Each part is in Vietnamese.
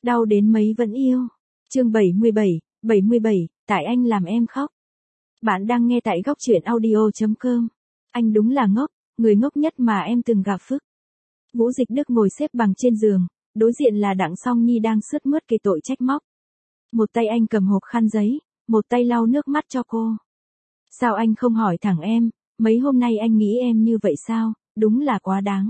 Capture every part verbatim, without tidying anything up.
Đau đến mấy vẫn yêu. Chương bảy mươi bảy, bảy mươi bảy, tại anh làm em khóc. Bạn đang nghe tại góc truyện audio chấm com. Anh đúng là ngốc, người ngốc nhất mà em từng gặp Phức. Vũ Dịch Đức ngồi xếp bằng trên giường, đối diện là Đặng Song Nhi đang sướt mướt kề tội trách móc. Một tay anh cầm hộp khăn giấy, một tay lau nước mắt cho cô. Sao anh không hỏi thẳng em, mấy hôm nay anh nghĩ em như vậy sao, đúng là quá đáng.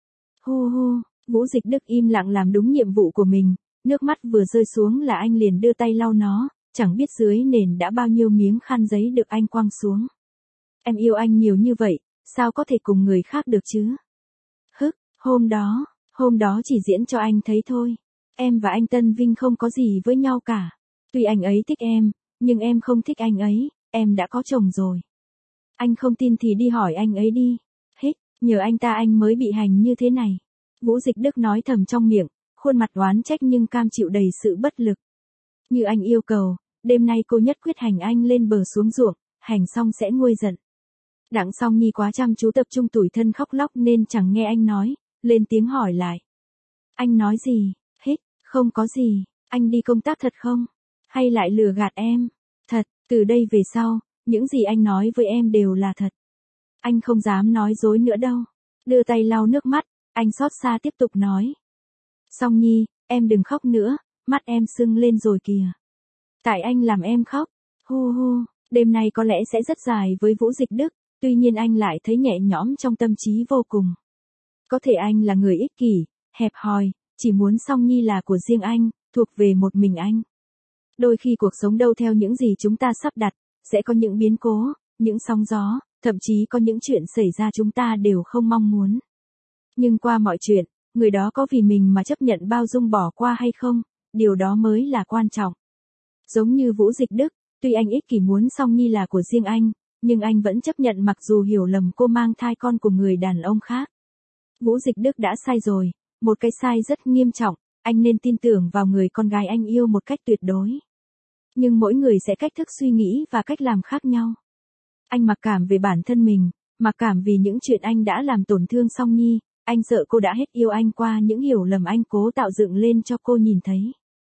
Hu hu, Vũ Dịch Đức im lặng làm đúng nhiệm vụ của mình, nước mắt vừa rơi xuống là anh liền đưa tay lau nó, chẳng biết dưới nền đã bao nhiêu miếng khăn giấy được anh quăng xuống. Em yêu anh nhiều như vậy, sao có thể cùng người khác được chứ? Hức, hôm đó, hôm đó chỉ diễn cho anh thấy thôi. Em và anh Tân Vinh không có gì với nhau cả. Tuy anh ấy thích em, nhưng em không thích anh ấy, em đã có chồng rồi. Anh không tin thì đi hỏi anh ấy đi. Hích, nhờ anh ta anh mới bị hành như thế này. Vũ Dịch Đức nói thầm trong miệng, khuôn mặt oán trách nhưng cam chịu đầy sự bất lực. Như anh yêu cầu, đêm nay cô nhất quyết hành anh lên bờ xuống ruộng, hành xong sẽ nguôi giận. Đặng Song Nhi quá chăm chú tập trung tủi thân khóc lóc nên chẳng nghe anh nói, lên tiếng hỏi lại. Anh nói gì? Hích, không có gì, anh đi công tác thật không? Hay lại lừa gạt em? Thật, từ đây về sau, những gì anh nói với em đều là thật. Anh không dám nói dối nữa đâu. Đưa tay lau nước mắt, anh xót xa tiếp tục nói. Song Nhi, em đừng khóc nữa, mắt em sưng lên rồi kìa. Tại anh làm em khóc. Hu hu, đêm nay có lẽ sẽ rất dài với Vũ Dịch Đức, tuy nhiên anh lại thấy nhẹ nhõm trong tâm trí vô cùng. Có thể anh là người ích kỷ, hẹp hòi, chỉ muốn Song Nhi là của riêng anh, thuộc về một mình anh. Đôi khi cuộc sống đâu theo những gì chúng ta sắp đặt, sẽ có những biến cố, những sóng gió, thậm chí có những chuyện xảy ra chúng ta đều không mong muốn. Nhưng qua mọi chuyện, người đó có vì mình mà chấp nhận bao dung bỏ qua hay không, điều đó mới là quan trọng. Giống như Vũ Dịch Đức, tuy anh ích kỷ muốn Song Nhi là của riêng anh, nhưng anh vẫn chấp nhận mặc dù hiểu lầm cô mang thai con của người đàn ông khác. Vũ Dịch Đức đã sai rồi, một cái sai rất nghiêm trọng, anh nên tin tưởng vào người con gái anh yêu một cách tuyệt đối. Nhưng mỗi người sẽ cách thức suy nghĩ và cách làm khác nhau. Anh mặc cảm về bản thân mình, mặc cảm vì những chuyện anh đã làm tổn thương Song Nhi, anh sợ cô đã hết yêu anh qua những hiểu lầm anh cố tạo dựng lên cho cô nhìn thấy.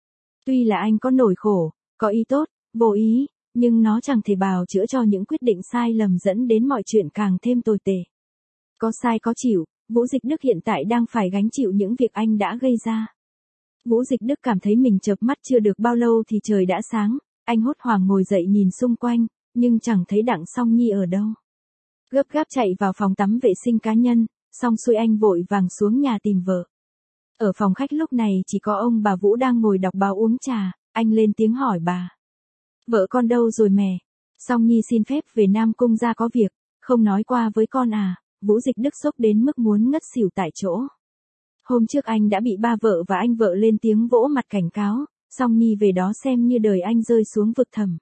Tuy là anh có nỗi khổ, có ý tốt, vô ý, nhưng nó chẳng thể bào chữa cho những quyết định sai lầm dẫn đến mọi chuyện càng thêm tồi tệ. Có sai có chịu, Vũ Dịch Đức hiện tại đang phải gánh chịu những việc anh đã gây ra. Vũ Dịch Đức cảm thấy mình chợp mắt chưa được bao lâu thì trời đã sáng, anh hốt hoảng ngồi dậy nhìn xung quanh, nhưng chẳng thấy Đặng Song Nhi ở đâu. Gấp gáp chạy vào phòng tắm vệ sinh cá nhân, xong xuôi anh vội vàng xuống nhà tìm vợ. Ở phòng khách lúc này chỉ có ông bà Vũ đang ngồi đọc báo uống trà, anh lên tiếng hỏi bà. Vợ con đâu rồi mẹ? Song Nhi xin phép về Nam Cung ra có việc, không nói qua với con à? Vũ Dịch Đức sốc đến mức muốn ngất xỉu tại chỗ. Hôm trước anh đã bị ba vợ và anh vợ lên tiếng vỗ mặt cảnh cáo, Song Nhi về đó xem như đời anh rơi xuống vực thẳm.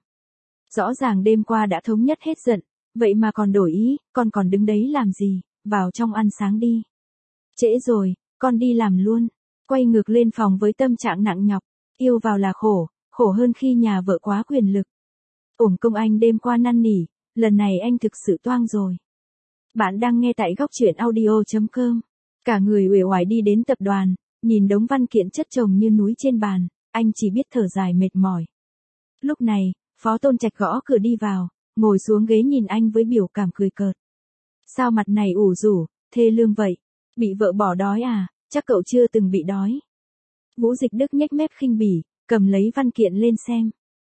Rõ ràng đêm qua đã thống nhất hết giận, vậy mà còn đổi ý, con còn đứng đấy làm gì, vào trong ăn sáng đi. Trễ rồi, con đi làm luôn. Quay ngược lên phòng với tâm trạng nặng nhọc, yêu vào là khổ, khổ hơn khi nhà vợ quá quyền lực. Uổng công anh đêm qua năn nỉ, lần này anh thực sự toang rồi. Bạn đang nghe tại góc truyện audio chấm com. Cả người uể oải đi đến tập đoàn, nhìn đống văn kiện chất chồng như núi trên bàn, anh chỉ biết thở dài mệt mỏi. Lúc này, Phó Tôn Trạch gõ cửa đi vào, ngồi xuống ghế nhìn anh với biểu cảm cười cợt. Sao mặt này ủ rũ, thê lương vậy? Bị vợ bỏ đói à? Chắc cậu chưa từng bị đói. Vũ Dịch Đức nhếch mép khinh bỉ, cầm lấy văn kiện lên xem.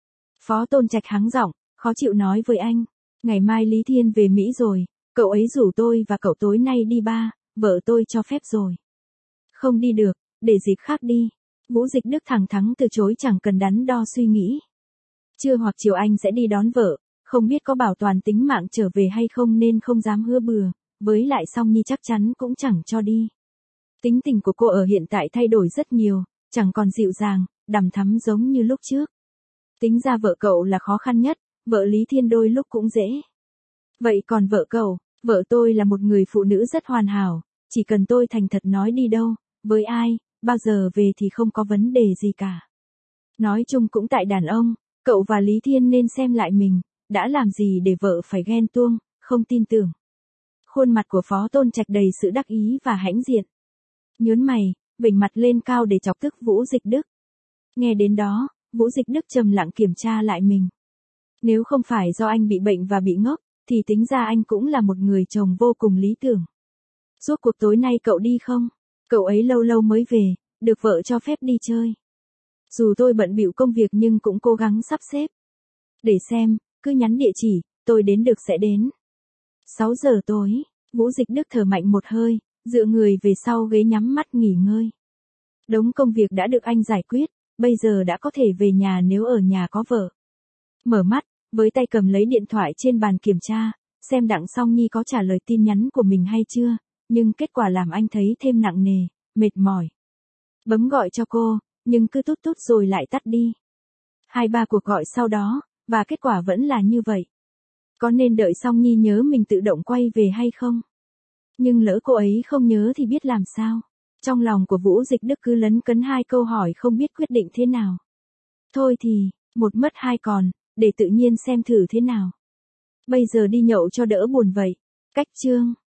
Phó Tôn Trạch hắng giọng, khó chịu nói với anh. Ngày mai Lý Thiên về Mỹ rồi, cậu ấy rủ tôi và cậu tối nay đi ba, vợ tôi cho phép rồi. Không đi được, để dịp khác đi. Vũ Dịch Đức thẳng thắn từ chối chẳng cần đắn đo suy nghĩ. Trưa hoặc chiều anh sẽ đi đón vợ, không biết có bảo toàn tính mạng trở về hay không nên không dám hứa bừa, với lại Song Nhi chắc chắn cũng chẳng cho đi. Tính tình của cô ở hiện tại thay đổi rất nhiều, chẳng còn dịu dàng, đằm thắm giống như lúc trước. Tính ra vợ cậu là khó khăn nhất, vợ Lý Thiên đôi lúc cũng dễ. Vậy còn vợ cậu, vợ tôi là một người phụ nữ rất hoàn hảo, chỉ cần tôi thành thật nói đi đâu, với ai, bao giờ về thì không có vấn đề gì cả. Nói chung cũng tại đàn ông, cậu và Lý Thiên nên xem lại mình, đã làm gì để vợ phải ghen tuông, không tin tưởng. Khuôn mặt của Phó Tôn Trạch đầy sự đắc ý và hãnh diện. Nhớn mày, vểnh mặt lên cao để chọc tức Vũ Dịch Đức. Nghe đến đó, Vũ Dịch Đức trầm lặng kiểm tra lại mình. Nếu không phải do anh bị bệnh và bị ngốc, thì tính ra anh cũng là một người chồng vô cùng lý tưởng. Suốt cuộc tối nay cậu đi không? Cậu ấy lâu lâu mới về, được vợ cho phép đi chơi. Dù tôi bận bịu công việc nhưng cũng cố gắng sắp xếp. Để xem, cứ nhắn địa chỉ, tôi đến được sẽ đến. sáu giờ tối, Vũ Dịch Đức thở mạnh một hơi, dựa người về sau ghế nhắm mắt nghỉ ngơi. Đống công việc đã được anh giải quyết, bây giờ đã có thể về nhà nếu ở nhà có vợ. Mở mắt, với tay cầm lấy điện thoại trên bàn kiểm tra, xem Đặng Song Nhi có trả lời tin nhắn của mình hay chưa, nhưng kết quả làm anh thấy thêm nặng nề, mệt mỏi. Bấm gọi cho cô, nhưng cứ tút tút rồi lại tắt đi. Hai ba cuộc gọi sau đó, và kết quả vẫn là như vậy. Có nên đợi Song Nhi nhớ mình tự động quay về hay không? Nhưng lỡ cô ấy không nhớ thì biết làm sao? Trong lòng của Vũ Dịch Đức cứ lấn cấn hai câu hỏi không biết quyết định thế nào. Thôi thì, một mất hai còn, để tự nhiên xem thử thế nào. Bây giờ đi nhậu cho đỡ buồn vậy. Cách chương